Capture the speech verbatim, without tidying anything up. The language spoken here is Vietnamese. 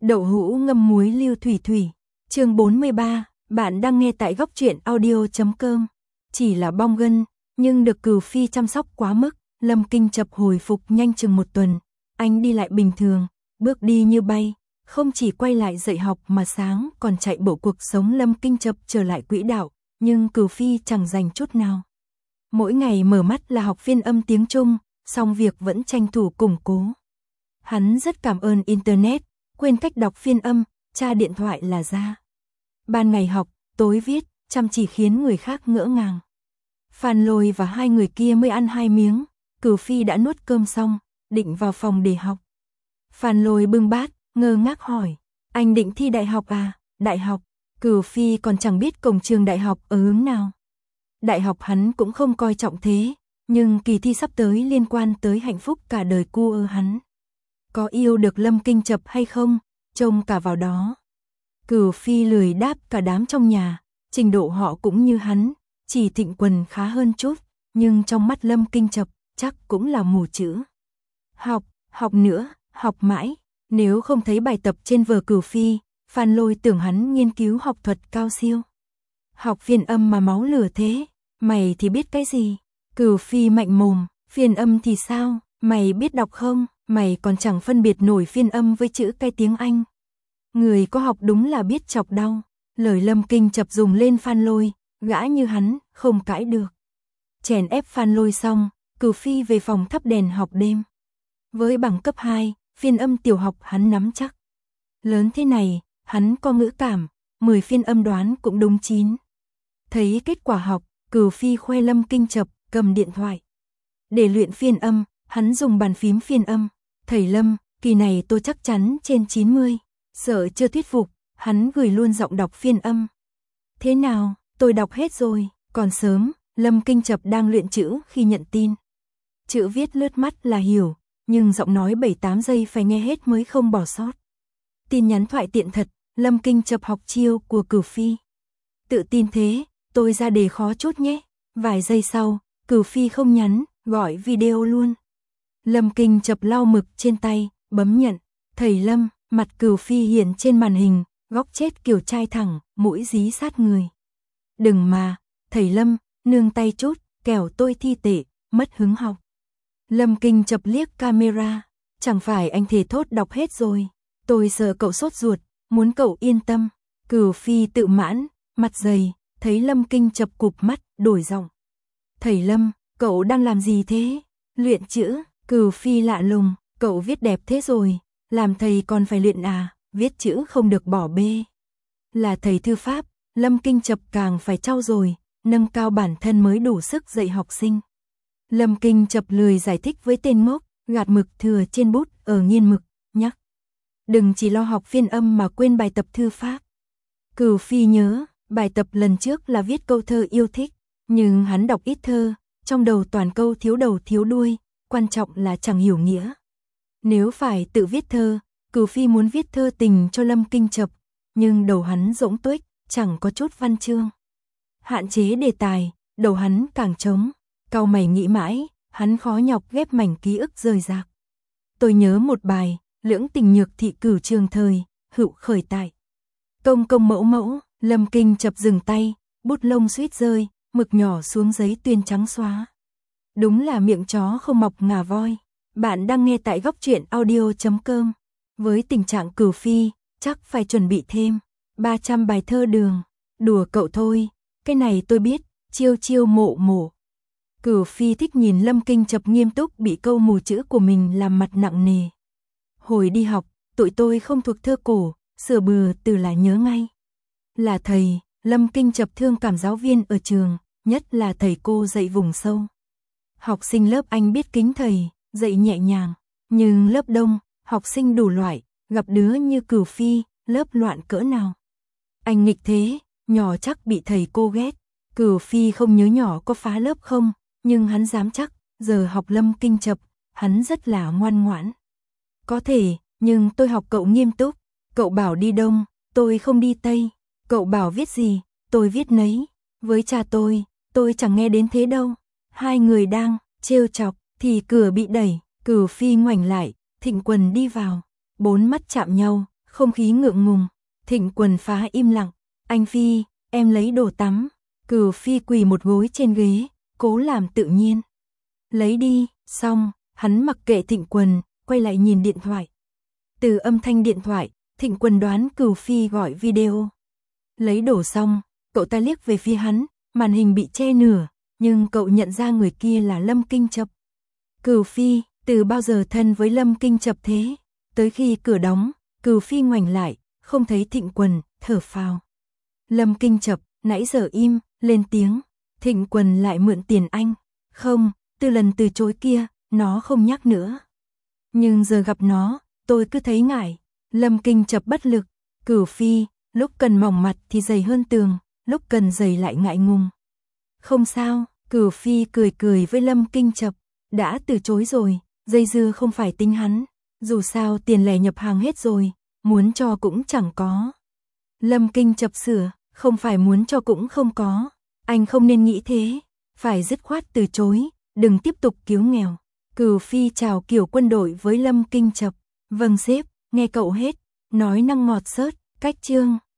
Đậu hũ ngâm muối lưu thủy thủy. Chương bốn mươi ba, bạn đang nghe tại góc truyện audio chấm com. Chỉ là bong gân, nhưng được Cửu Phi chăm sóc quá mức, Lâm Kinh Chập hồi phục nhanh chừng một tuần. Anh đi lại bình thường, bước đi như bay, không chỉ quay lại dạy học mà sáng còn chạy bộ cuộc sống Lâm Kinh Chập trở lại quỹ đạo, nhưng Cửu Phi chẳng dành chút nào. Mỗi ngày mở mắt là học phiên âm tiếng Trung, xong việc vẫn tranh thủ củng cố. Hắn rất cảm ơn Internet, quên cách đọc phiên âm, tra điện thoại là ra. Ban ngày học, tối viết, chăm chỉ khiến người khác ngỡ ngàng. Phan Lôi và hai người kia mới ăn hai miếng, Cửu Phi đã nuốt cơm xong, định vào phòng để học. Phan Lôi bưng bát, ngơ ngác hỏi, anh định thi đại học à? Đại học? Cửu Phi còn chẳng biết cổng trường đại học ở hướng nào. Đại học hắn cũng không coi trọng thế, nhưng kỳ thi sắp tới liên quan tới hạnh phúc cả đời cu ơ hắn. Có yêu được Lâm Kinh Chập hay không, trông cả vào đó. Cửu Phi lười đáp cả đám trong nhà, trình độ họ cũng như hắn, chỉ Thịnh Quần khá hơn chút, nhưng trong mắt Lâm Kinh Chập chắc cũng là mù chữ. Học, học nữa, học mãi, nếu không thấy bài tập trên vở Cửu Phi, Phan Lôi tưởng hắn nghiên cứu học thuật cao siêu. Học phiên âm mà máu lửa thế, mày thì biết cái gì? Cửu Phi mạnh mồm, phiên âm thì sao, mày biết đọc không? Mày còn chẳng phân biệt nổi phiên âm với chữ cái tiếng Anh. Người có học đúng là biết chọc đau. Lời Lâm Kinh Chập dùng lên Phan Lôi, gã như hắn, không cãi được. Chèn ép Phan Lôi xong, Cửu Phi về phòng thắp đèn học đêm. Với bằng cấp hai, phiên âm tiểu học hắn nắm chắc. Lớn thế này, hắn có ngữ cảm, mười phiên âm đoán cũng đúng chín. Thấy kết quả học, Cửu Phi khoe Lâm Kinh Chập, cầm điện thoại. Để luyện phiên âm, hắn dùng bàn phím phiên âm. Thầy Lâm, kỳ này tôi chắc chắn trên chín mươi. Sợ chưa thuyết phục, hắn gửi luôn giọng đọc phiên âm. Thế nào, tôi đọc hết rồi, còn sớm, Lâm Kinh Chập đang luyện chữ khi nhận tin. Chữ viết lướt mắt là hiểu, nhưng giọng nói bảy tám giây phải nghe hết mới không bỏ sót. Tin nhắn thoại tiện thật, Lâm Kinh Chập học chiêu của Cửu Phi. Tự tin thế, tôi ra đề khó chút nhé. Vài giây sau, Cửu Phi không nhắn, gọi video luôn. Lâm Kinh Chập lau mực trên tay, bấm nhận. Thầy Lâm, mặt Cửu Phi hiện trên màn hình, góc chết kiểu trai thẳng, mũi dí sát người. Đừng mà, thầy Lâm, nương tay chút, kẻo tôi thi tệ, mất hứng học. Lâm Kinh Chập liếc camera, chẳng phải anh thề thốt đọc hết rồi. Tôi sợ cậu sốt ruột, muốn cậu yên tâm. Cửu Phi tự mãn, mặt dày, thấy Lâm Kinh Chập cụp mắt, đổi giọng. Thầy Lâm, cậu đang làm gì thế? Luyện chữ. Cửu Phi lạ lùng, cậu viết đẹp thế rồi, làm thầy còn phải luyện à, viết chữ không được bỏ bê. Là thầy thư pháp, Lâm Kinh Chập càng phải trau dồi, nâng cao bản thân mới đủ sức dạy học sinh. Lâm Kinh Chập lười giải thích với tên ngốc, gạt mực thừa trên bút ở nghiên mực, nhắc. Đừng chỉ lo học phiên âm mà quên bài tập thư pháp. Cửu Phi nhớ, bài tập lần trước là viết câu thơ yêu thích, nhưng hắn đọc ít thơ, trong đầu toàn câu thiếu đầu thiếu đuôi. Quan trọng là chẳng hiểu nghĩa. Nếu phải tự viết thơ, Cửu Phi muốn viết thơ tình cho Lâm Kinh Chập, nhưng đầu hắn rỗng tuếch, chẳng có chút văn chương. Hạn chế đề tài, đầu hắn càng trống, cau mày nghĩ mãi, hắn khó nhọc ghép mảnh ký ức rời rạc. Tôi nhớ một bài, lưỡng tình nhược thị cửu trường thời, hữu khởi tại. Công công mẫu mẫu, Lâm Kinh Chập dừng tay, bút lông suýt rơi, mực nhỏ xuống giấy tuyên trắng xóa. Đúng là miệng chó không mọc ngà voi. Bạn đang nghe tại góc truyện audio chấm com. Với tình trạng Cửu Phi, chắc phải chuẩn bị thêm ba trăm bài thơ đường. Đùa cậu thôi, cái này tôi biết, chiêu chiêu mộ mổ. Cửu Phi thích nhìn Lâm Kinh Chập nghiêm túc bị câu mù chữ của mình làm mặt nặng nề. Hồi đi học, tụi tôi không thuộc thơ cổ, sửa bừa từ là nhớ ngay. Là thầy, Lâm Kinh Chập thương cảm giáo viên ở trường, nhất là thầy cô dạy vùng sâu. Học sinh lớp anh biết kính thầy, dạy nhẹ nhàng, nhưng lớp đông, học sinh đủ loại, gặp đứa như Cửu Phi, lớp loạn cỡ nào. Anh nghịch thế, nhỏ chắc bị thầy cô ghét. Cửu Phi không nhớ nhỏ có phá lớp không, nhưng hắn dám chắc, giờ học Lâm Kinh Chập, hắn rất là ngoan ngoãn. Có thể, nhưng tôi học cậu nghiêm túc, cậu bảo đi đông, tôi không đi tây, cậu bảo viết gì, tôi viết nấy. Với cha tôi, tôi chẳng nghe đến thế đâu. Hai người đang trêu chọc thì cửa bị đẩy, Cửu Phi ngoảnh lại, Thịnh Quần đi vào, bốn mắt chạm nhau, Không khí ngượng ngùng, Thịnh Quần phá im lặng, anh Phi, em lấy đồ tắm. Cửu Phi quỳ một gối trên ghế, cố làm tự nhiên. Lấy đi, xong, hắn mặc kệ Thịnh Quần, quay lại nhìn điện thoại. Từ âm thanh điện thoại, Thịnh Quần đoán Cửu Phi gọi video. Lấy đồ xong, cậu ta liếc về phía hắn, màn hình bị che nửa, nhưng cậu nhận ra người kia là Lâm Kinh Chập. Cửu Phi, từ bao giờ thân với Lâm Kinh Chập thế? Tới khi cửa đóng, Cửu Phi ngoảnh lại, không thấy Thịnh Quần, thở phào. Lâm Kinh Chập, nãy giờ im, lên tiếng. Thịnh Quần lại mượn tiền anh. Không, từ lần từ chối kia, nó không nhắc nữa. Nhưng giờ gặp nó, tôi cứ thấy ngại. Lâm Kinh Chập bất lực. Cửu Phi, lúc cần mỏng mặt thì dày hơn tường, lúc cần dày lại ngại ngùng. Không sao, Cửu Phi cười cười với Lâm Kinh Chập. Đã từ chối rồi, dây dưa không phải tính hắn. Dù sao tiền lẻ nhập hàng hết rồi, muốn cho cũng chẳng có. Lâm Kinh Chập sửa, không phải muốn cho cũng không có. Anh không nên nghĩ thế, phải dứt khoát từ chối, đừng tiếp tục cứu nghèo. Cửu Phi chào kiểu quân đội với Lâm Kinh Chập. Vâng sếp, nghe cậu hết, nói năng ngọt xớt, cách chương.